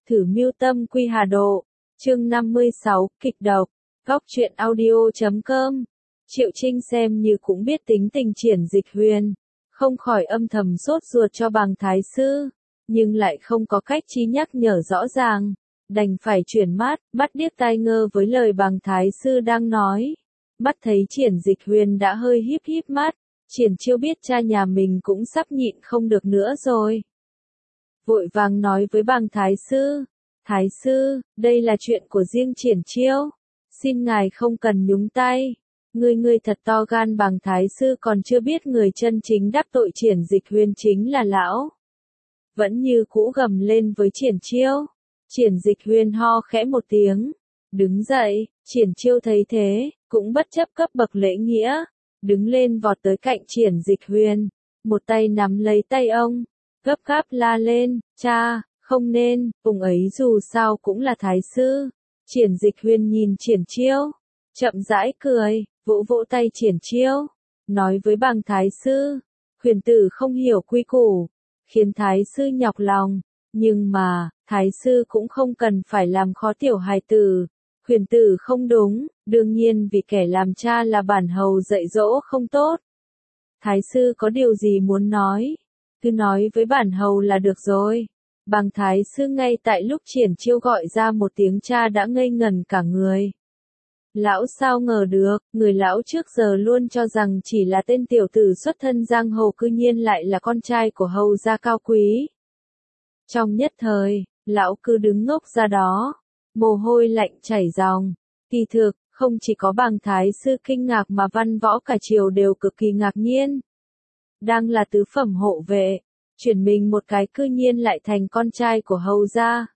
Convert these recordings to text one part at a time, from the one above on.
Thử mưu tâm quy hà độ. Chương 56, kịch độc. Góc truyện audio.com. Triệu Trinh xem như cũng biết tính tình Triển Dịch Huyền, không khỏi âm thầm sốt ruột cho Bàng Thái Sư, nhưng lại không có cách chi nhắc nhở rõ ràng, đành phải chuyển mắt điếc tai ngơ với lời Bàng Thái Sư đang nói. Mắt thấy Triển Dịch Huyền đã hơi híp híp mắt, Triển Chiêu biết cha nhà mình cũng sắp nhịn không được nữa rồi. Vội vàng nói với Bàng Thái Sư, đây là chuyện của riêng Triển Chiêu, xin ngài không cần nhúng tay. Ngươi thật to gan. Bàng Thái Sư còn chưa biết người chân chính đắc tội Triển Dịch Huyền chính là lão. Vẫn như cũ gầm lên với Triển Chiêu. Triển Dịch Huyền ho khẽ một tiếng, đứng dậy. Triển Chiêu thấy thế, cũng bất chấp cấp bậc lễ nghĩa, đứng lên vọt tới cạnh Triển Dịch Huyền, một tay nắm lấy tay ông, gấp gáp la lên, cha, không nên, ông ấy dù sao cũng là Thái Sư. Triển Dịch Huyền nhìn Triển Chiêu, chậm rãi cười, vỗ vỗ tay Triển Chiêu, nói với Bàng Thái Sư, Huyền tử không hiểu quy củ, khiến Thái Sư nhọc lòng, nhưng mà, Thái Sư cũng không cần phải làm khó tiểu hài tử. Huyền tử không đúng, đương nhiên vì kẻ làm cha là bản hầu dạy dỗ không tốt. Thái Sư có điều gì muốn nói, cứ nói với bản hầu là được rồi. Bàng Thái Sư ngay tại lúc Triển Chiêu gọi ra một tiếng cha đã ngây ngẩn cả người. Lão sao ngờ được, người lão trước giờ luôn cho rằng chỉ là tên tiểu tử xuất thân giang hồ cư nhiên lại là con trai của hầu gia cao quý. Trong nhất thời, lão cứ đứng ngốc ra đó, mồ hôi lạnh chảy ròng. Kỳ thực, không chỉ có Bàng Thái Sư kinh ngạc mà văn võ cả triều đều cực kỳ ngạc nhiên. Đang là tứ phẩm hộ vệ, chuyển mình một cái cư nhiên lại thành con trai của hầu gia.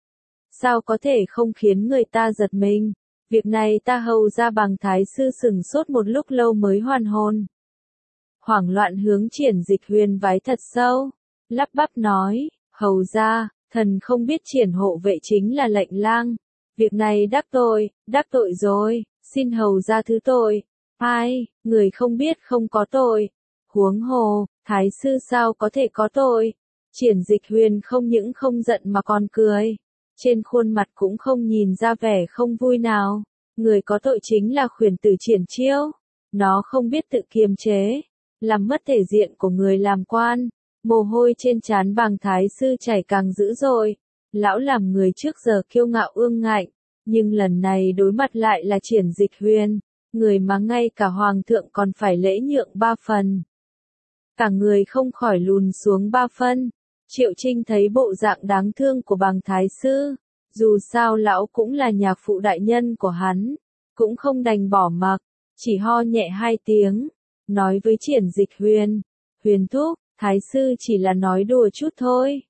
Sao có thể không khiến người ta giật mình? Việc này ta hầu gia. Bàng Thái Sư sửng sốt một lúc lâu mới hoàn hồn. Hoảng loạn hướng Triển Dịch Huyền vái thật sâu, lắp bắp nói, hầu gia, thần không biết Triển hộ vệ chính là lệnh lang. Việc này đắc tội rồi, xin hầu gia thứ tội. Ai, người không biết không có tội. Huống hồ, Thái Sư sao có thể có tội? Triển Dịch Huyền không những không giận mà còn cười. Trên khuôn mặt cũng không nhìn ra vẻ không vui nào. Người có tội chính là khuyển tử Triển Chiêu. Nó không biết tự kiềm chế, làm mất thể diện của người làm quan. Mồ hôi trên trán Bàng Thái Sư chảy càng dữ dội. Lão làm người trước giờ kiêu ngạo ương ngạnh, nhưng lần này đối mặt lại là Triển Dịch Huyền, người mà ngay cả hoàng thượng còn phải lễ nhượng 3 phần. Cả người không khỏi lùn xuống 3 phân. Triệu Trinh thấy bộ dạng đáng thương của Bàng Thái Sư, dù sao lão cũng là nhạc phụ đại nhân của hắn, cũng không đành bỏ mặc, chỉ ho nhẹ 2 tiếng, nói với Triển Dịch Huyền, Huyền thúc, Thái Sư chỉ là nói đùa chút thôi.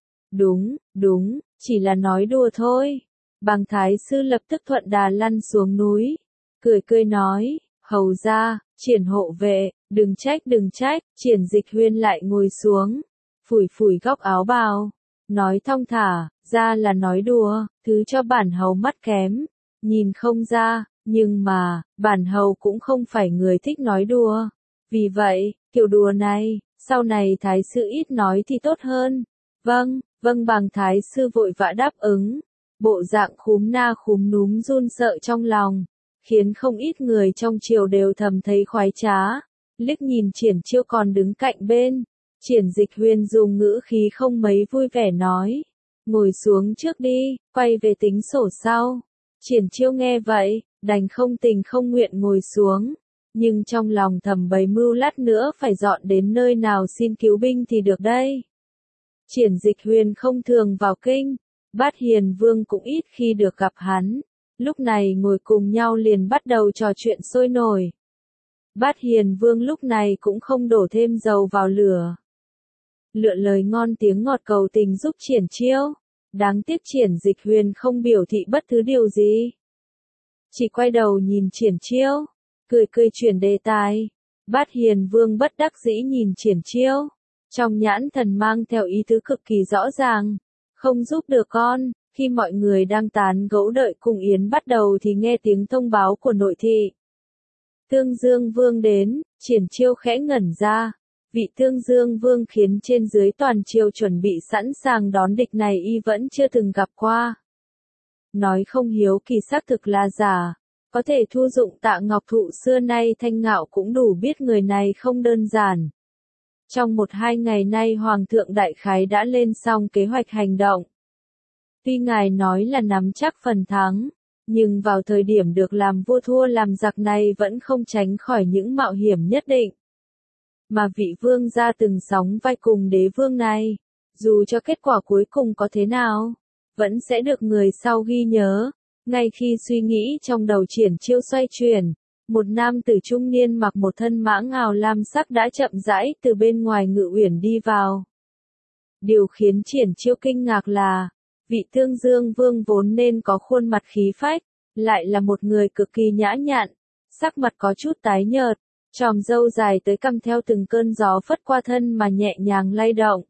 Đúng, chỉ là nói đùa thôi. Bàng Thái Sư lập tức thuận đà lăn xuống núi, cười nói, hầu gia, Triển hộ vệ, đừng trách. Triển Dịch Huyền lại ngồi xuống, phủi góc áo bào, nói thong thả, ra là nói đùa, thứ cho bản hầu mắt kém, nhìn không ra, nhưng mà, bản hầu cũng không phải người thích nói đùa. Vì vậy, kiểu đùa này, sau này Thái Sư ít nói thì tốt hơn. Vâng, Bàng Thái Sư vội vã đáp ứng, bộ dạng khúm na khúm núm run sợ trong lòng, khiến không ít người trong triều đều thầm thấy khoái trá. Liếc nhìn Triển Chiêu còn đứng cạnh bên, Triển Dịch Huyền dùng ngữ khí không mấy vui vẻ nói, ngồi xuống trước đi, quay về tính sổ sau. Triển Chiêu nghe vậy, đành không tình không nguyện ngồi xuống, nhưng trong lòng thầm bày mưu lát nữa phải dọn đến nơi nào xin cứu binh thì được đây. Triển Dịch Huyền không thường vào kinh, Bát Hiền Vương cũng ít khi được gặp hắn, lúc này ngồi cùng nhau liền bắt đầu trò chuyện sôi nổi. Bát Hiền Vương lúc này cũng không đổ thêm dầu vào lửa, lựa lời ngon tiếng ngọt cầu tình giúp Triển Chiêu. Đáng tiếc Triển Dịch Huyền không biểu thị bất cứ điều gì, chỉ quay đầu nhìn Triển Chiêu, cười chuyển đề tài. Bát Hiền Vương bất đắc dĩ nhìn Triển Chiêu, trong nhãn thần mang theo ý tứ cực kỳ rõ ràng, không giúp được con. Khi mọi người đang tán gẫu đợi cung yến bắt đầu thì nghe tiếng thông báo của nội thị. Tương Dương Vương đến. Triển Chiêu khẽ ngẩn ra, Vị Tương Dương Vương khiến trên dưới toàn triều chuẩn bị sẵn sàng đón địch này y vẫn chưa từng gặp qua. Nói không hiếu kỳ xác thực là giả, có thể thu dụng Tạ Ngọc Thụ xưa nay thanh ngạo cũng đủ biết người này không đơn giản. Trong 1-2 ngày nay Hoàng thượng đại khái đã lên xong kế hoạch hành động. Tuy ngài nói là nắm chắc phần thắng, nhưng vào thời điểm được làm vua thua làm giặc này vẫn không tránh khỏi những mạo hiểm nhất định. Mà vị vương gia từng sóng vai cùng đế vương này, dù cho kết quả cuối cùng có thế nào, vẫn sẽ được người sau ghi nhớ. Ngay khi suy nghĩ trong đầu Triển Chiêu xoay chuyển, một nam tử trung niên mặc một thân mã ngào lam sắc đã chậm rãi từ bên ngoài ngự uyển đi vào. Điều khiến Triển Chiêu kinh ngạc là, vị Tương Dương Vương vốn nên có khuôn mặt khí phách, lại là một người cực kỳ nhã nhặn, sắc mặt có chút tái nhợt, chòm râu dài tới cằm theo từng cơn gió phất qua thân mà nhẹ nhàng lay động.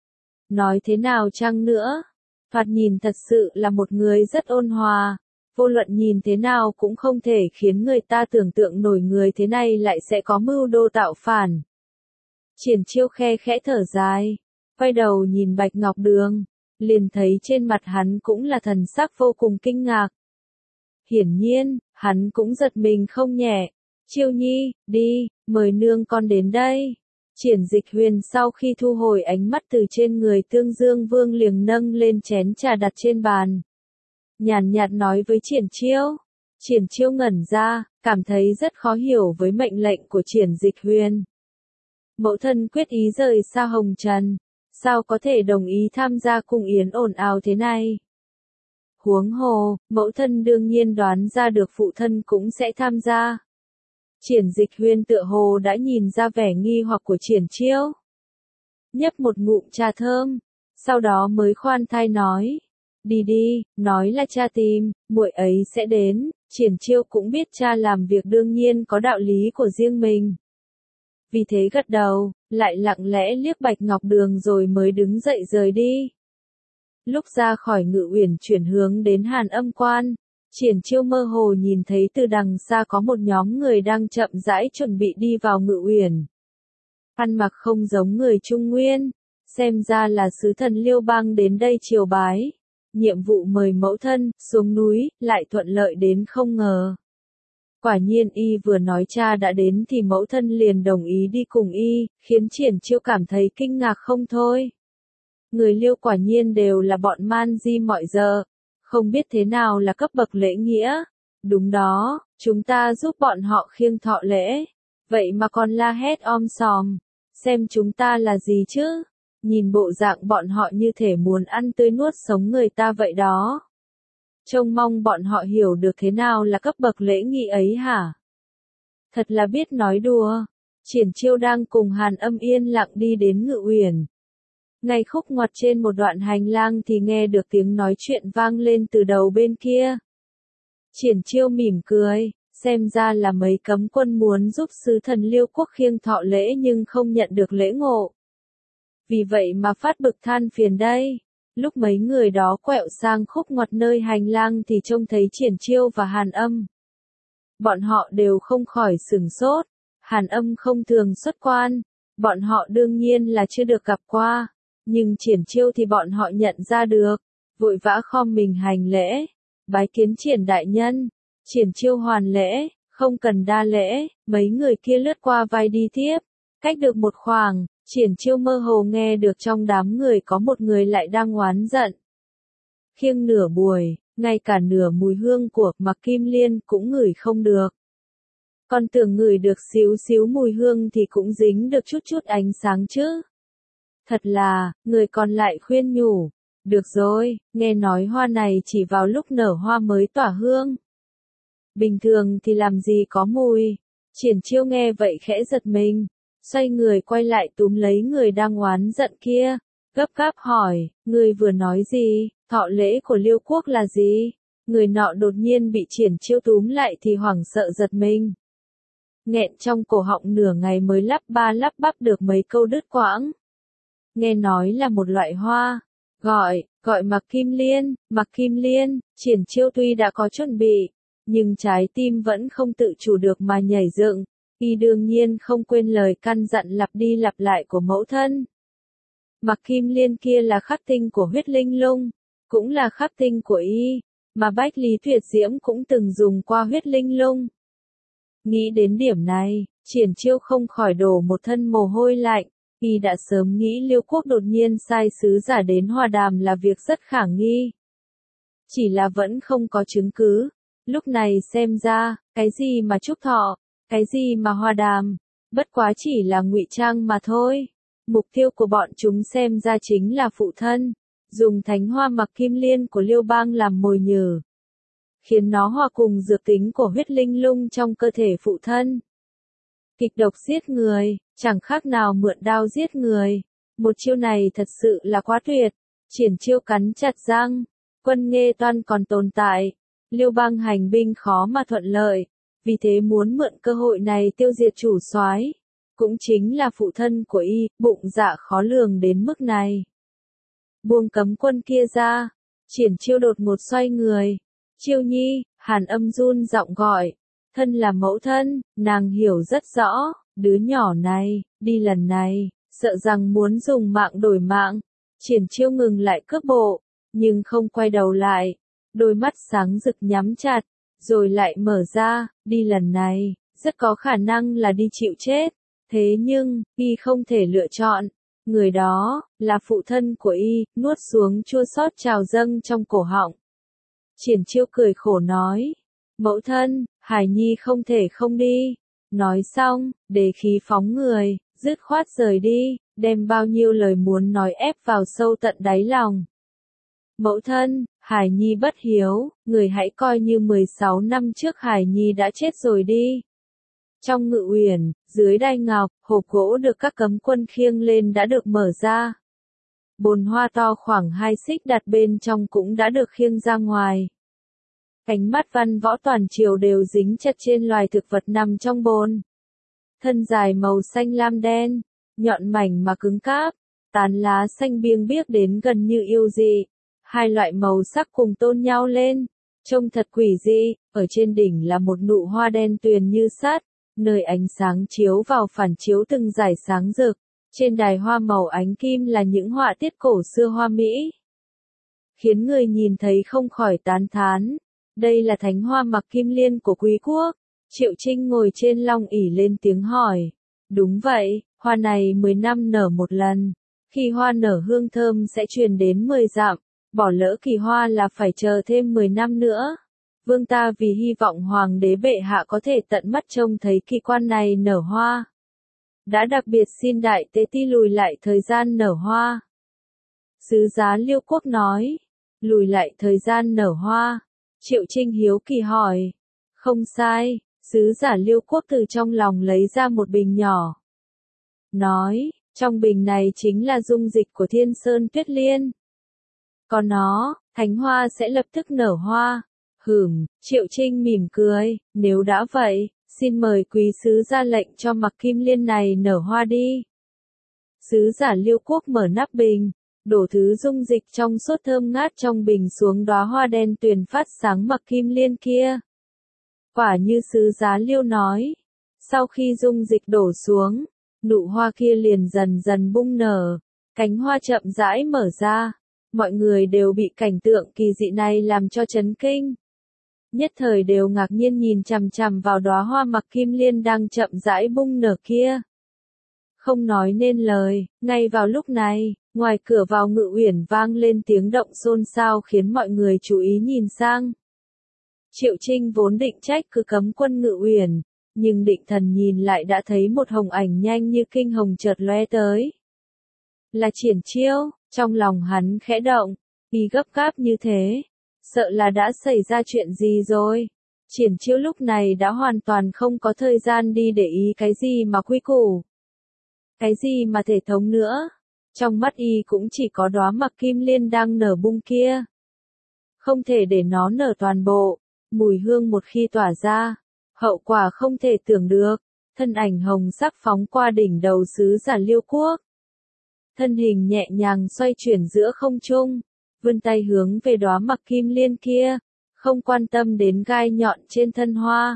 Nói thế nào chăng nữa, thoạt nhìn thật sự là một người rất ôn hòa, vô luận nhìn thế nào cũng không thể khiến người ta tưởng tượng nổi người thế này lại sẽ có mưu đồ tạo phản. Triển Chiêu khe khẽ thở dài, quay đầu nhìn Bạch Ngọc Đường, liền thấy trên mặt hắn cũng là thần sắc vô cùng kinh ngạc. Hiển nhiên, hắn cũng giật mình không nhẹ. Chiêu nhi, đi, mời nương con đến đây. Triển Dịch Huyền sau khi thu hồi ánh mắt từ trên người Tương Dương Vương liền nâng lên chén trà đặt trên bàn. Nhàn nhạt nói với Triển Chiêu. Triển Chiêu ngẩn ra, cảm thấy rất khó hiểu với mệnh lệnh của Triển Dịch Huyền. Mẫu thân quyết ý rời xa Hồng Trần, sao có thể đồng ý tham gia cung yến ồn ào thế này? Huống hồ, mẫu thân đương nhiên đoán ra được phụ thân cũng sẽ tham gia. Triển Dịch Huyền tựa hồ đã nhìn ra vẻ nghi hoặc của Triển Chiêu. Nhấp một ngụm trà thơm, sau đó mới khoan thai nói. Đi đi, nói là cha tìm, muội ấy sẽ đến. Triển Chiêu cũng biết cha làm việc đương nhiên có đạo lý của riêng mình. Vì thế gật đầu, lại lặng lẽ liếc Bạch Ngọc Đường rồi mới đứng dậy rời đi. Lúc ra khỏi ngự uyển chuyển hướng đến Hàn Âm Quan, Triển Chiêu mơ hồ nhìn thấy từ đằng xa có một nhóm người đang chậm rãi chuẩn bị đi vào ngự uyển. Ăn mặc không giống người Trung Nguyên, xem ra là sứ thần Liêu Bang đến đây triều bái. Nhiệm vụ mời mẫu thân xuống núi, lại thuận lợi đến không ngờ. Quả nhiên y vừa nói cha đã đến thì mẫu thân liền đồng ý đi cùng y, khiến Triển Chiêu cảm thấy kinh ngạc không thôi. Người Liêu quả nhiên đều là bọn man di mọi giờ, không biết thế nào là cấp bậc lễ nghĩa. Đúng đó, chúng ta giúp bọn họ khiêng thọ lễ, vậy mà còn la hét om sòm, xem chúng ta là gì chứ? Nhìn bộ dạng bọn họ như thể muốn ăn tươi nuốt sống người ta vậy đó. Trông mong bọn họ hiểu được thế nào là cấp bậc lễ nghi ấy hả? Thật là biết nói đùa. Triển Chiêu đang cùng Hàn Âm yên lặng đi đến ngự uyển. Ngay khúc ngoặt trên một đoạn hành lang thì nghe được tiếng nói chuyện vang lên từ đầu bên kia. Triển Chiêu mỉm cười, xem ra là mấy cấm quân muốn giúp sứ thần Liêu quốc khiêng thọ lễ nhưng không nhận được lễ ngộ. Vì vậy mà phát bực than phiền đây. Lúc mấy người đó quẹo sang khúc ngoặt nơi hành lang thì trông thấy Triển Chiêu và Hàn Âm. Bọn họ đều không khỏi sửng sốt. Hàn Âm không thường xuất quan, bọn họ đương nhiên là chưa được gặp qua. Nhưng Triển Chiêu thì bọn họ nhận ra được, vội vã khom mình hành lễ, bái kiến Triển đại nhân. Triển Chiêu hoàn lễ, không cần đa lễ, mấy người kia lướt qua vai đi tiếp. Cách được một khoảng, Triển Chiêu mơ hồ nghe được trong đám người có một người lại đang oán giận. Khiêng nửa buổi, ngay cả nửa mùi hương của Mạc Kim Liên cũng ngửi không được. Còn tưởng ngửi được xíu xíu mùi hương thì cũng dính được chút chút ánh sáng chứ. Thật là, người còn lại khuyên nhủ. Được rồi, nghe nói hoa này chỉ vào lúc nở hoa mới tỏa hương. Bình thường thì làm gì có mùi. Triển Chiêu nghe vậy khẽ giật mình. Xoay người quay lại túm lấy người đang oán giận kia. Gấp gáp hỏi, người vừa nói gì, thọ lễ của Liêu quốc là gì? Người nọ đột nhiên bị Triển Chiêu túm lại thì hoảng sợ giật mình. Nghẹn trong cổ họng nửa ngày mới lắp ba lắp bắp được mấy câu đứt quãng. Nghe nói là một loại hoa, gọi Mạc Kim Liên, Triển Chiêu tuy đã có chuẩn bị, nhưng trái tim vẫn không tự chủ được mà nhảy dựng, Y đương nhiên không quên lời căn dặn lặp đi lặp lại của mẫu thân. Mặc Kim Liên kia là khắc tinh của huyết linh lung, cũng là khắc tinh của Y, mà Bách Lý Tuyệt Diễm cũng từng dùng qua huyết linh lung. Nghĩ đến điểm này, Triển Chiêu không khỏi đổ một thân mồ hôi lạnh. Y đã sớm nghĩ Liêu Quốc đột nhiên sai sứ giả đến Hoa Đàm là việc rất khả nghi. Chỉ là vẫn không có chứng cứ. Lúc này xem ra, cái gì mà Trúc Thọ, cái gì mà Hoa Đàm, bất quá chỉ là ngụy trang mà thôi. Mục tiêu của bọn chúng xem ra chính là phụ thân, dùng thánh hoa Mặc Kim Liên của Liêu Bang làm mồi nhử, khiến nó hòa cùng dược tính của huyết linh lung trong cơ thể phụ thân. Kịch độc giết người, chẳng khác nào mượn đao giết người. Một chiêu này thật sự là quá tuyệt. Triển Chiêu cắn chặt răng. Quân Nghê Toan còn tồn tại. Liêu Bang hành binh khó mà thuận lợi. Vì thế muốn mượn cơ hội này tiêu diệt chủ soái, cũng chính là phụ thân của Y, bụng dạ khó lường đến mức này. Buông cấm quân kia ra. Triển Chiêu đột ngột xoay người. Chiêu Nhi, Hàn Âm run giọng gọi. Thân là mẫu thân, nàng hiểu rất rõ, đứa nhỏ này, đi lần này, sợ rằng muốn dùng mạng đổi mạng. Triển Chiêu ngừng lại cước bộ, nhưng không quay đầu lại, đôi mắt sáng rực nhắm chặt, rồi lại mở ra, đi lần này, rất có khả năng là đi chịu chết. Thế nhưng, Y không thể lựa chọn, người đó, là phụ thân của Y, nuốt xuống chua xót trào dâng trong cổ họng. Triển Chiêu cười khổ nói, mẫu thân, Hải Nhi không thể không đi. Nói xong, đề khí phóng người, dứt khoát rời đi, đem bao nhiêu lời muốn nói ép vào sâu tận đáy lòng. Mẫu thân, Hải Nhi bất hiếu, người hãy coi như 16 năm trước Hải Nhi đã chết rồi đi. Trong ngự uyển, dưới đai ngọc, hộp gỗ được các cấm quân khiêng lên đã được mở ra. Bồn hoa to khoảng 2 xích đặt bên trong cũng đã được khiêng ra ngoài. Ánh mắt văn võ toàn triều đều dính chặt trên loài thực vật nằm trong bồn. Thân dài màu xanh lam đen, nhọn mảnh mà cứng cáp, tán lá xanh biêng biếc đến gần như yêu dị. Hai loại màu sắc cùng tôn nhau lên, trông thật quỷ dị. Ở trên đỉnh là một nụ hoa đen tuyền như sắt, nơi ánh sáng chiếu vào phản chiếu từng dải sáng rực. Trên đài hoa màu ánh kim là những họa tiết cổ xưa hoa mỹ, khiến người nhìn thấy không khỏi tán thán. Đây là thánh hoa Mặc Kim Liên của Quý quốc. Triệu Trinh ngồi trên long ỷ lên tiếng hỏi. Đúng vậy, hoa này 10 năm nở một lần. Khi hoa nở hương thơm sẽ truyền đến 10 dặm. Bỏ lỡ kỳ hoa là phải chờ thêm 10 năm nữa. Vương ta vì hy vọng hoàng đế bệ hạ có thể tận mắt trông thấy kỳ quan này nở hoa, đã đặc biệt xin đại tế ti lùi lại thời gian nở hoa. Sứ giá Liêu Quốc nói, lùi lại thời gian nở hoa. Triệu Trinh hiếu kỳ hỏi. Không sai, sứ giả Liêu Quốc từ trong lòng lấy ra một bình nhỏ. Nói, trong bình này chính là dung dịch của Thiên Sơn Tuyết Liên. Còn nó, thánh hoa sẽ lập tức nở hoa. Triệu Trinh mỉm cười, nếu đã vậy, xin mời quý sứ ra lệnh cho Mặc Kim Liên này nở hoa đi. Sứ giả Liêu Quốc mở nắp bình, đổ thứ dung dịch trong suốt thơm ngát trong bình xuống đóa hoa đen tuyền phát sáng Mặc Kim Liên kia. Quả như sứ giá Liêu nói, sau khi dung dịch đổ xuống, nụ hoa kia liền dần dần bung nở, cánh hoa chậm rãi mở ra. Mọi người đều bị cảnh tượng kỳ dị này làm cho chấn kinh. Nhất thời đều ngạc nhiên nhìn chằm chằm vào đóa hoa Mặc Kim Liên đang chậm rãi bung nở kia. Không nói nên lời, ngay vào lúc này, ngoài cửa vào ngự uyển vang lên tiếng động xôn xao khiến mọi người chú ý nhìn sang. Triệu Trinh vốn định trách cứ cấm quân ngự uyển, nhưng định thần nhìn lại đã thấy một hồng ảnh nhanh như kinh hồng chợt lóe tới. Là Triển Chiêu, trong lòng hắn khẽ động, y gấp gáp như thế, sợ là đã xảy ra chuyện gì rồi. Triển Chiêu lúc này đã hoàn toàn không có thời gian đi để ý cái gì mà quy củ, cái gì mà thể thống nữa. Trong mắt y cũng chỉ có đóa Mặc Kim Liên đang nở bung kia. Không thể để nó nở toàn bộ, mùi hương một khi tỏa ra, hậu quả không thể tưởng được. Thân ảnh hồng sắc phóng qua đỉnh đầu sứ giả Liêu Quốc. Thân hình nhẹ nhàng xoay chuyển giữa không trung, vươn tay hướng về đóa Mặc Kim Liên kia, không quan tâm đến gai nhọn trên thân hoa.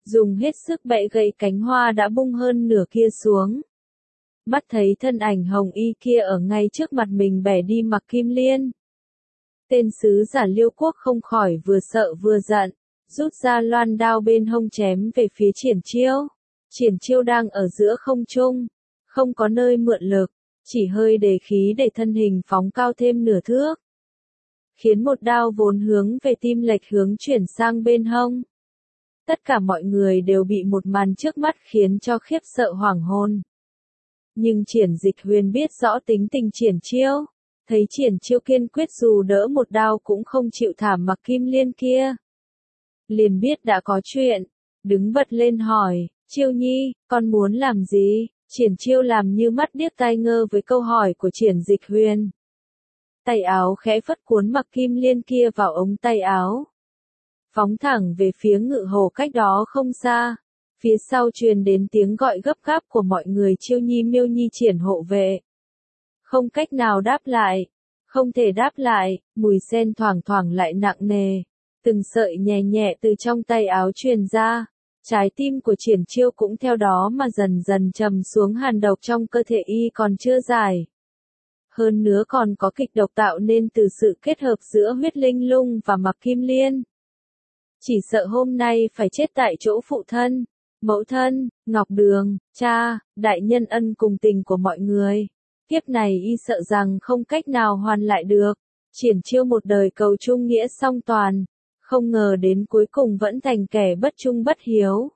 dùng hết sức bẻ gãy cánh hoa đã bung hơn nửa kia xuống. Mắt thấy thân ảnh hồng y kia ở ngay trước mặt mình bẻ đi Mạc Kim Liên. Tên sứ giả Liêu Quốc không khỏi vừa sợ vừa giận, rút ra loan đao bên hông chém về phía Triển Chiêu. Triển Chiêu đang ở giữa không trung, không có nơi mượn lực, chỉ hơi để khí để thân hình phóng cao thêm nửa thước, khiến một đao vốn hướng về tim lệch hướng chuyển sang bên hông. Tất cả mọi người đều bị một màn trước mắt khiến cho khiếp sợ hoảng hồn. Nhưng Triển Dịch Huyền biết rõ tính tình Triển Chiêu, thấy Triển Chiêu kiên quyết dù đỡ một đao cũng không chịu thả Mạc Kim Liên kia. Liền biết đã có chuyện, đứng bật lên hỏi, Chiêu Nhi, con muốn làm gì? Triển Chiêu làm như mắt điếc tai ngơ với câu hỏi của Triển Dịch Huyền. Tay áo khẽ phất cuốn Mạc Kim Liên kia vào ống tay áo, phóng thẳng về phía Ngự Hồ cách đó không xa. Phía sau truyền đến tiếng gọi gấp gáp của mọi người, Chiêu Nhi, Miêu Nhi, Triển hộ vệ. Không cách nào đáp lại, không thể đáp lại, mùi sen thoảng thoảng lại nặng nề, từng sợi nhẹ nhẹ từ trong tay áo truyền ra. Trái tim của Triển Chiêu cũng theo đó mà dần dần trầm xuống, hàn độc trong cơ thể y còn chưa giải. Hơn nữa còn có kịch độc tạo nên từ sự kết hợp giữa huyết linh lung và Mạc Kim Liên. Chỉ sợ hôm nay phải chết tại chỗ phụ thân, mẫu thân, Ngọc Đường, cha, đại nhân ân cùng tình của mọi người. Kiếp này y sợ rằng không cách nào hoàn lại được. Triển Chiêu một đời cầu trung nghĩa song toàn, không ngờ đến cuối cùng vẫn thành kẻ bất trung bất hiếu.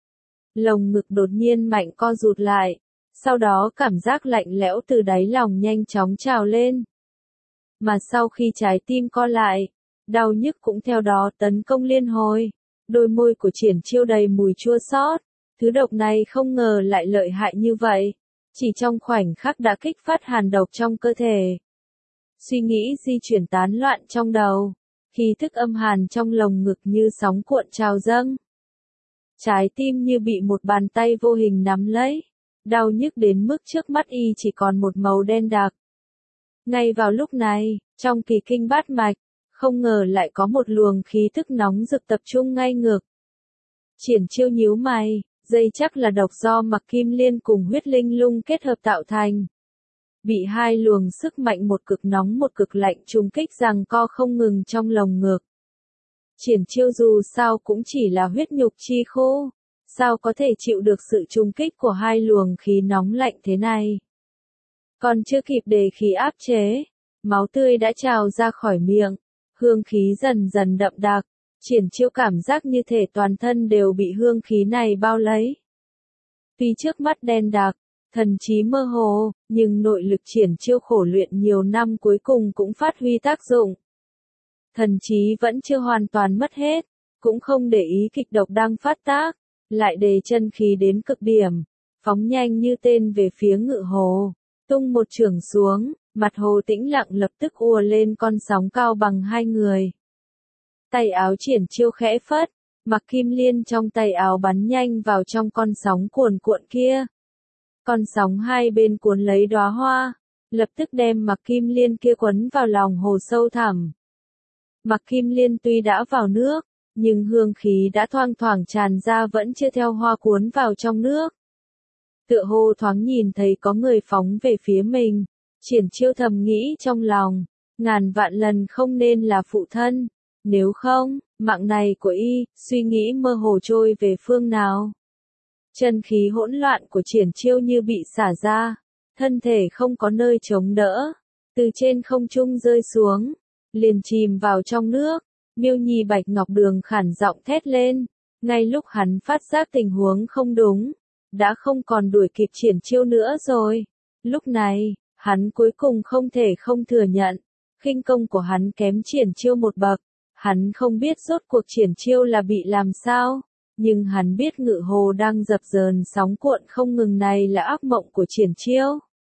Lồng ngực đột nhiên mạnh co rụt lại, sau đó cảm giác lạnh lẽo từ đáy lòng nhanh chóng trào lên. Mà sau khi trái tim co lại, đau nhức cũng theo đó tấn công liên hồi. Đôi môi của Triển Chiêu đầy mùi chua xót, thứ độc này không ngờ lại lợi hại như vậy. Chỉ trong khoảnh khắc đã kích phát hàn độc trong cơ thể. Suy nghĩ di chuyển tán loạn trong đầu, khí thức âm hàn trong lồng ngực như sóng cuộn trào dâng. Trái tim như bị một bàn tay vô hình nắm lấy, đau nhức đến mức trước mắt y chỉ còn một màu đen đặc. Ngay vào lúc này, trong kỳ kinh bát mạch, không ngờ lại có một luồng khí thức nóng rực tập trung ngay ngực. Triển Chiêu nhíu mày, dây chắc là độc do Mạc Kim Liên cùng huyết linh lung kết hợp tạo thành. Bị hai luồng sức mạnh một cực nóng một cực lạnh trùng kích giằng co không ngừng trong lồng ngực. Triển Chiêu dù sao cũng chỉ là huyết nhục chi khô, sao có thể chịu được sự trùng kích của hai luồng khí nóng lạnh thế này. Còn chưa kịp để khí áp chế, máu tươi đã trào ra khỏi miệng, hương khí dần dần đậm đặc. Triển Chiêu cảm giác như thể toàn thân đều bị hương khí này bao lấy. Tuy trước mắt đen đặc, thần trí mơ hồ, nhưng nội lực Triển Chiêu khổ luyện nhiều năm cuối cùng cũng phát huy tác dụng. Thần trí vẫn chưa hoàn toàn mất hết, cũng không để ý kịch độc đang phát tác, lại đề chân khí đến cực điểm, phóng nhanh như tên về phía Ngự Hồ, tung một chưởng xuống, mặt hồ tĩnh lặng lập tức ùa lên con sóng cao bằng hai người. Tay áo Triển Chiêu khẽ phất, Mạc Kim Liên trong tay áo bắn nhanh vào trong con sóng cuồn cuộn kia. Con sóng hai bên cuốn lấy đóa hoa, lập tức đem Mạc Kim Liên kia quấn vào lòng hồ sâu thẳm. Mạc Kim Liên tuy đã vào nước, nhưng hương khí đã thoang thoảng tràn ra vẫn chưa theo hoa cuốn vào trong nước. Tựa hồ thoáng nhìn thấy có người phóng về phía mình, Triển Chiêu thầm nghĩ trong lòng, ngàn vạn lần không nên là phụ thân. Nếu không, mạng này của y, suy nghĩ mơ hồ trôi về phương nào. Chân khí hỗn loạn của Triển Chiêu như bị xả ra, thân thể không có nơi chống đỡ, từ trên không trung rơi xuống, liền chìm vào trong nước. Miêu Nhi, Bạch Ngọc Đường khản giọng thét lên, ngay lúc hắn phát giác tình huống không đúng, đã không còn đuổi kịp Triển Chiêu nữa rồi. Lúc này, hắn cuối cùng không thể không thừa nhận, khinh công của hắn kém Triển Chiêu một bậc. Hắn không biết rốt cuộc Triển Chiêu là bị làm sao, nhưng hắn biết Ngự Hồ đang dập dờn sóng cuộn không ngừng này là ác mộng của Triển Chiêu.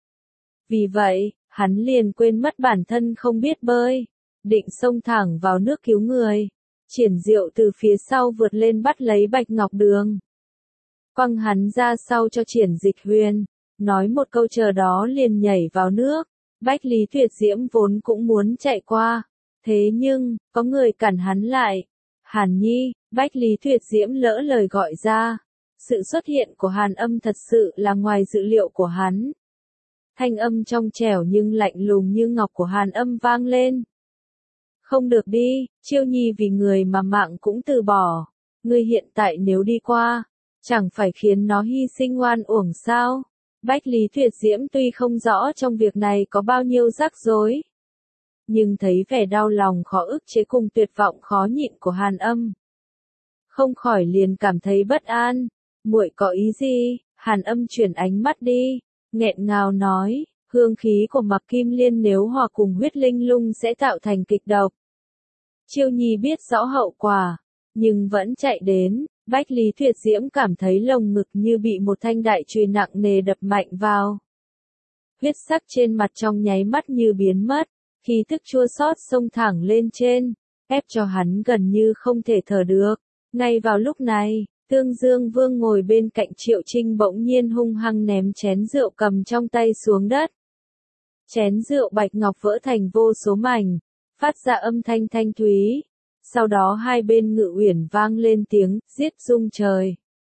Vì vậy, hắn liền quên mất bản thân không biết bơi, định xông thẳng vào nước cứu người. Triển Diệu từ phía sau vượt lên bắt lấy Bạch Ngọc Đường, quăng hắn ra sau cho Triển Dịch Huyền, nói một câu chờ đó liền nhảy vào nước. Bách Lý Tuyệt Diễm vốn cũng muốn chạy qua. Thế nhưng, có người cản hắn lại. Hàn Nhi, Bách Lý Tuyệt Diễm lỡ lời gọi ra. Sự xuất hiện của Hàn Âm thật sự là ngoài dự liệu của hắn. Thanh âm trong trẻo nhưng lạnh lùng như ngọc của Hàn Âm vang lên. Không được đi, Chiêu Nhi vì người mà mạng cũng từ bỏ. Ngươi hiện tại nếu đi qua, chẳng phải khiến nó hy sinh oan uổng sao? Bách Lý Tuyệt Diễm tuy không rõ trong việc này có bao nhiêu rắc rối, nhưng thấy vẻ đau lòng khó ức chế cùng tuyệt vọng khó nhịn của Hàn Âm, không khỏi liền cảm thấy bất an. Muội có ý gì? Hàn Âm chuyển ánh mắt đi, nghẹn ngào nói, hương khí của Mạc Kim Liên nếu hòa cùng huyết linh lung sẽ tạo thành kịch độc. Chiêu Nhi biết rõ hậu quả, nhưng vẫn chạy đến. Bách Lý Tuyệt Diễm cảm thấy lồng ngực như bị một thanh đại chùy nặng nề đập mạnh vào. Huyết sắc trên mặt trong nháy mắt như biến mất, khí tức chua xót xông thẳng lên trên, ép cho hắn gần như không thể thở được. Ngay vào lúc này, Tương Dương Vương ngồi bên cạnh Triệu Trinh bỗng nhiên hung hăng ném chén rượu cầm trong tay xuống đất. Chén rượu bạch ngọc vỡ thành vô số mảnh, phát ra âm thanh thanh thúy. Sau đó hai bên Ngự Uyển vang lên tiếng giết rung trời.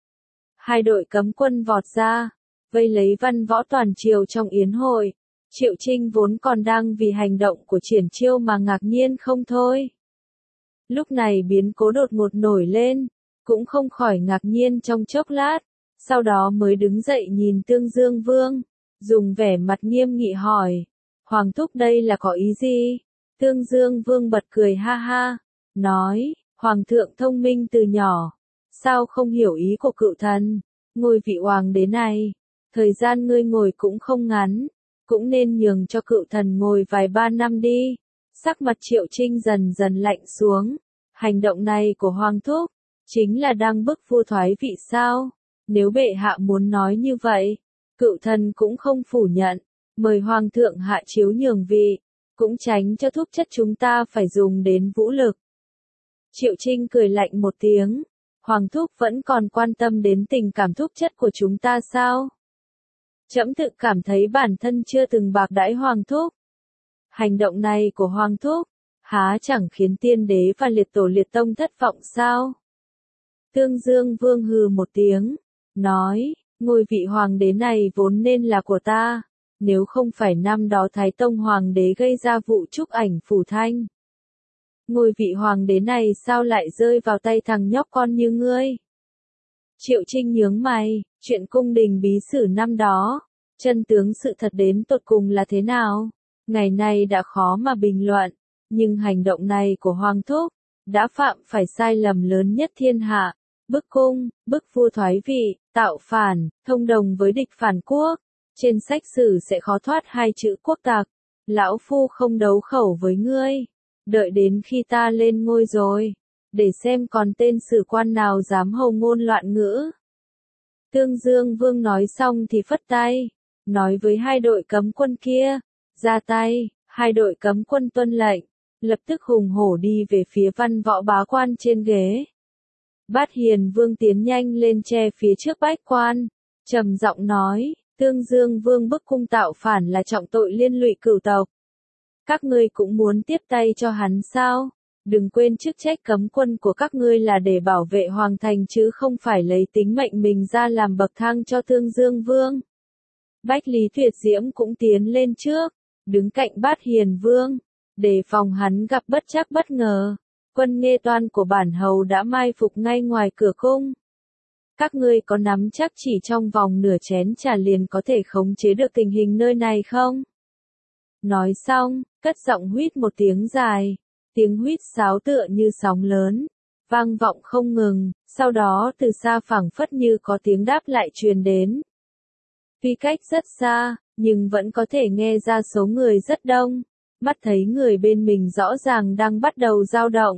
Hai đội cấm quân vọt ra, vây lấy văn võ toàn triều trong yến hội. Triệu Trinh vốn còn đang vì hành động của Triển Chiêu mà ngạc nhiên không thôi. Lúc này biến cố đột ngột nổi lên, cũng không khỏi ngạc nhiên trong chốc lát, sau đó mới đứng dậy nhìn Tương Dương Vương, dùng vẻ mặt nghiêm nghị hỏi, Hoàng thúc đây là có ý gì? Tương Dương Vương bật cười ha ha, nói, Hoàng thượng thông minh từ nhỏ, sao không hiểu ý của cựu thần? Ngôi vị hoàng đế này, thời gian ngươi ngồi cũng không ngắn, cũng nên nhường cho cựu thần ngồi vài ba năm đi. Sắc mặt Triệu Trinh dần dần lạnh xuống, hành động này của Hoàng thúc, chính là đang bức vua thoái vị sao? Nếu bệ hạ muốn nói như vậy, cựu thần cũng không phủ nhận, mời Hoàng thượng hạ chiếu nhường vị, cũng tránh cho thúc chất chúng ta phải dùng đến vũ lực. Triệu Trinh cười lạnh một tiếng, Hoàng thúc vẫn còn quan tâm đến tình cảm thúc chất của chúng ta sao? Trẫm tự cảm thấy bản thân chưa từng bạc đãi Hoàng thúc. Hành động này của Hoàng thúc, há chẳng khiến tiên đế và liệt tổ liệt tông thất vọng sao? Tương Dương Vương hừ một tiếng, nói, ngôi vị hoàng đế này vốn nên là của ta, nếu không phải năm đó Thái Tông Hoàng đế gây ra vụ trúc ảnh phủ thanh. Ngôi vị hoàng đế này sao lại rơi vào tay thằng nhóc con như ngươi? Triệu Trinh nhướng mày, chuyện cung đình bí sử năm đó, chân tướng sự thật đến tột cùng là thế nào? Ngày nay đã khó mà bình luận, nhưng hành động này của Hoàng thúc, đã phạm phải sai lầm lớn nhất thiên hạ, bức cung, bức vua thoái vị, tạo phản, thông đồng với địch phản quốc. Trên sách sử sẽ khó thoát hai chữ quốc tặc, lão phu không đấu khẩu với ngươi, đợi đến khi ta lên ngôi rồi, để xem còn tên sử quan nào dám hầu ngôn loạn ngữ. Tương Dương Vương nói xong thì phất tay, nói với hai đội cấm quân kia, ra tay. Hai đội cấm quân tuân lệnh, lập tức hùng hổ đi về phía văn võ bá quan trên ghế. Bát Hiền Vương tiến nhanh lên che phía trước bách quan, trầm giọng nói, Tương Dương Vương bức cung tạo phản là trọng tội liên lụy cửu tộc. Các ngươi cũng muốn tiếp tay cho hắn sao? Đừng quên chức trách cấm quân của các ngươi là để bảo vệ hoàng thành chứ không phải lấy tính mệnh mình ra làm bậc thang cho Tương Dương Vương. Bách Lý Tuyệt Diễm cũng tiến lên trước, đứng cạnh Bát Hiền Vương, để phòng hắn gặp bất trắc bất ngờ. Quân Nghê Toan của bản hầu đã mai phục ngay ngoài cửa cung. Các ngươi có nắm chắc chỉ trong vòng nửa chén trà liền có thể khống chế được tình hình nơi này không? Nói xong, cất giọng huýt một tiếng dài, tiếng huýt sáo tựa như sóng lớn, vang vọng không ngừng, sau đó từ xa phảng phất như có tiếng đáp lại truyền đến. Tuy cách rất xa, nhưng vẫn có thể nghe ra số người rất đông, mắt thấy người bên mình rõ ràng đang bắt đầu dao động.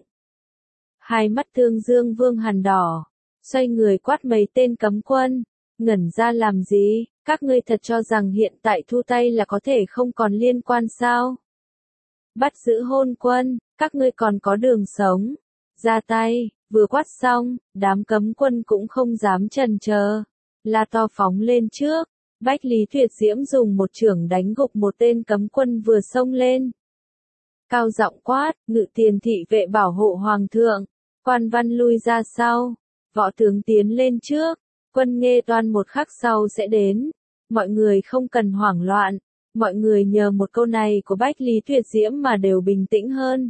Hai mắt Tương Dương Vương hằn đỏ, xoay người quát mấy tên cấm quân, ngẩn ra làm gì, các ngươi thật cho rằng hiện tại thu tay là có thể không còn liên quan sao? Bắt giữ hôn quân, các ngươi còn có đường sống, ra tay. Vừa quát xong, đám cấm quân cũng không dám chần chờ, la to phóng lên trước. Bách Lý Tuyệt Diễm dùng một chưởng đánh gục một tên cấm quân vừa xông lên. Cao giọng quát, Ngự Tiền thị vệ bảo hộ hoàng thượng, Quan văn lui ra sau, võ tướng tiến lên trước, quân Nghê Toan một khắc sau sẽ đến, mọi người không cần hoảng loạn, mọi người nhờ một câu này của Bách Lý Tuyệt Diễm mà đều bình tĩnh hơn.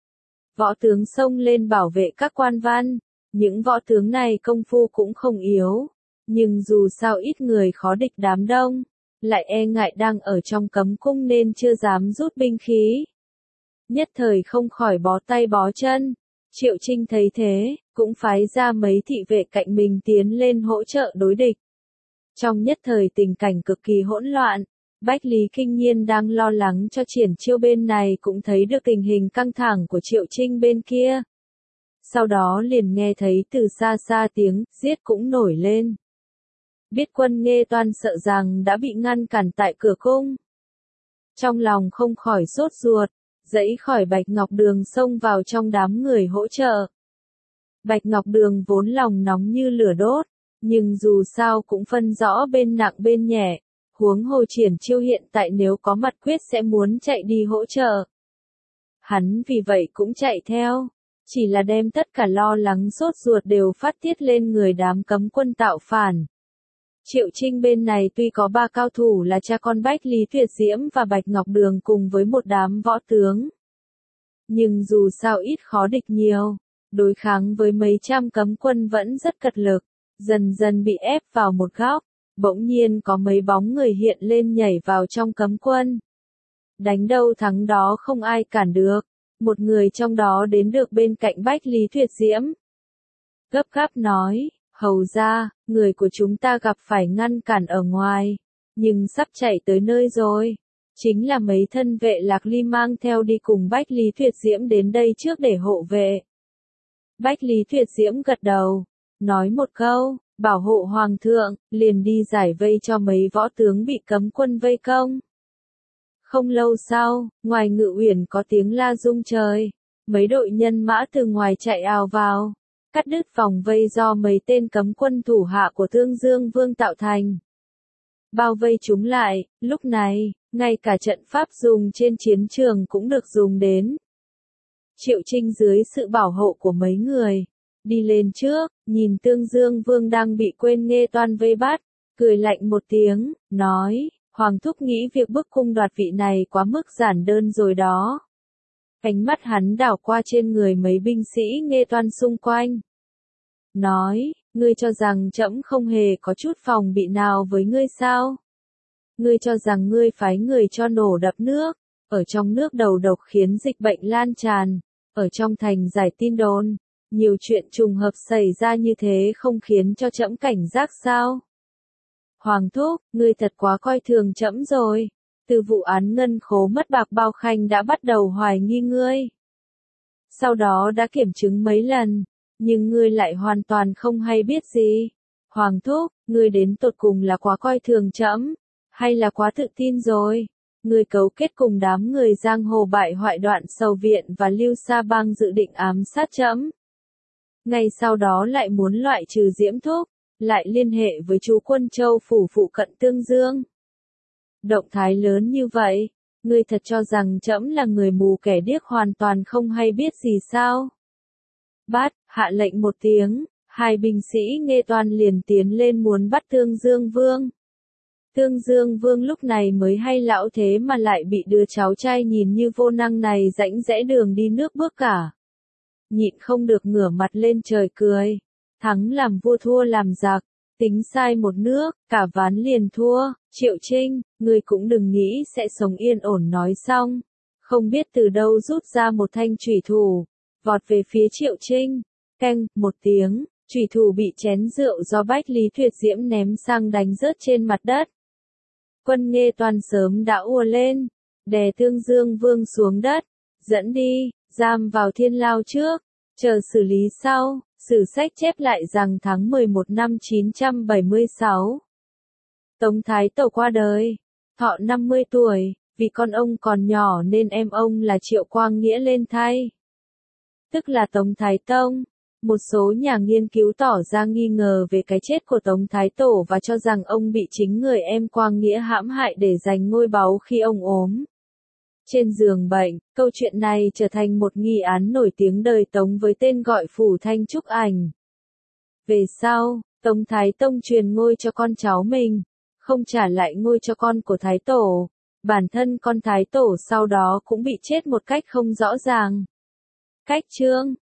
Võ tướng xông lên bảo vệ các quan văn, những võ tướng này công phu cũng không yếu, nhưng dù sao ít người khó địch đám đông, lại e ngại đang ở trong cấm cung nên chưa dám rút binh khí. Nhất thời không khỏi bó tay bó chân, Triệu Trinh thấy thế, cũng phái ra mấy thị vệ cạnh mình tiến lên hỗ trợ đối địch. Trong nhất thời tình cảnh cực kỳ hỗn loạn, Bách Lý Kinh Nhiên đang lo lắng cho Triển Chiêu bên này cũng thấy được tình hình căng thẳng của Triệu Trinh bên kia. Sau đó liền nghe thấy từ xa xa tiếng giết cũng nổi lên. Biết quân Nghê Toan sợ rằng đã bị ngăn cản tại cửa cung. Trong lòng không khỏi sốt ruột, dãy khỏi Bạch Ngọc Đường xông vào trong đám người hỗ trợ. Bạch Ngọc Đường vốn lòng nóng như lửa đốt, nhưng dù sao cũng phân rõ bên nặng bên nhẹ, huống hồ Triển Chiêu hiện tại nếu có mặt quyết sẽ muốn chạy đi hỗ trợ. Hắn vì vậy cũng chạy theo, chỉ là đem tất cả lo lắng sốt ruột đều phát tiết lên người đám cấm quân tạo phản. Triệu Trinh bên này tuy có 3 cao thủ là cha con Bách Lý Tuyệt Diễm và Bạch Ngọc Đường cùng với một đám võ tướng. Nhưng dù sao ít khó địch nhiều, đối kháng với mấy trăm cấm quân vẫn rất cật lực, dần dần bị ép vào một góc, bỗng nhiên có mấy bóng người hiện lên nhảy vào trong cấm quân. Đánh đâu thắng đó không ai cản được, một người trong đó đến được bên cạnh Bách Lý Tuyệt Diễm. Gấp gáp nói, hầu ra, người của chúng ta gặp phải ngăn cản ở ngoài, nhưng sắp chạy tới nơi rồi. Chính là mấy thân vệ Lạc Ly mang theo đi cùng Bách Lý Tuyệt Diễm đến đây trước để hộ vệ. Bách Lý Tuyệt Diễm gật đầu, nói một câu, bảo hộ hoàng thượng, liền đi giải vây cho mấy võ tướng bị cấm quân vây công. Không lâu sau, ngoài Ngự Uyển có tiếng la rung trời, mấy đội nhân mã từ ngoài chạy ào vào, cắt đứt vòng vây do mấy tên cấm quân thủ hạ của Tương Dương Vương tạo thành. Bao vây chúng lại, lúc này, ngay cả trận pháp dùng trên chiến trường cũng được dùng đến. Triệu Trinh dưới sự bảo hộ của mấy người, đi lên trước, nhìn Tương Dương Vương đang bị quên Nghê Toan vây bắt, cười lạnh một tiếng, nói, Hoàng thúc nghĩ việc bức cung đoạt vị này quá mức giản đơn rồi đó. Ánh mắt hắn đảo qua trên người mấy binh sĩ Nghê Toan xung quanh. Nói, ngươi cho rằng trẫm không hề có chút phòng bị nào với ngươi sao? Ngươi cho rằng ngươi phái người cho nổ đập nước, ở trong nước đầu độc khiến dịch bệnh lan tràn, ở trong thành giải tin đồn, nhiều chuyện trùng hợp xảy ra như thế không khiến cho trẫm cảnh giác sao? Hoàng thúc, ngươi thật quá coi thường trẫm rồi. Từ vụ án ngân khố mất bạc Bao Khanh đã bắt đầu hoài nghi ngươi. Sau đó đã kiểm chứng mấy lần, nhưng ngươi lại hoàn toàn không hay biết gì. Hoàng thúc, ngươi đến tột cùng là quá coi thường trẫm, hay là quá tự tin rồi? Ngươi cấu kết cùng đám người giang hồ bại hoại Đoạn Sầu Viện và Lưu Sa Bang dự định ám sát trẫm. Ngay sau đó lại muốn loại trừ Diễm thúc, lại liên hệ với chú Quân Châu phủ phụ cận Tương Dương. Động thái lớn như vậy, ngươi thật cho rằng trẫm là người mù kẻ điếc hoàn toàn không hay biết gì sao? Bát, hạ lệnh một tiếng, hai binh sĩ Nghê Toan liền tiến lên muốn bắt Tương Dương Vương. Tương Dương Vương lúc này mới hay lão thế mà lại bị đứa cháu trai nhìn như vô năng này rãnh rẽ đường đi nước bước cả. Nhịn không được ngửa mặt lên trời cười. Thắng làm vua thua làm giặc, tính sai một nước, cả ván liền thua. Triệu Trinh, ngươi cũng đừng nghĩ sẽ sống yên ổn. Nói xong, không biết từ đâu rút ra một thanh chủy thủ, vọt về phía Triệu Trinh. Keng, một tiếng, chủy thủ bị chén rượu do Bách Lý Tuyệt Diễm ném sang đánh rớt trên mặt đất. Quân Nghê Toan sớm đã ùa lên, đè Tương Dương Vương xuống đất, dẫn đi, giam vào thiên lao trước, chờ xử lý sau. Sử sách chép lại rằng tháng 11 năm 976, Tống Thái Tổ qua đời, thọ 50 tuổi, vì con ông còn nhỏ nên em ông là Triệu Quang Nghĩa lên thay. Tức là Tống Thái Tông. Một số nhà nghiên cứu tỏ ra nghi ngờ về cái chết của Tống Thái Tổ và cho rằng ông bị chính người em Quang Nghĩa hãm hại để giành ngôi báu khi ông ốm. Trên giường bệnh, câu chuyện này trở thành một nghi án nổi tiếng đời Tống với tên gọi Phủ Thanh Trúc Ảnh. Về sau, Tống Thái Tông truyền ngôi cho con cháu mình, không trả lại ngôi cho con của Thái Tổ. Bản thân con Thái Tổ sau đó cũng bị chết một cách không rõ ràng. Cách chương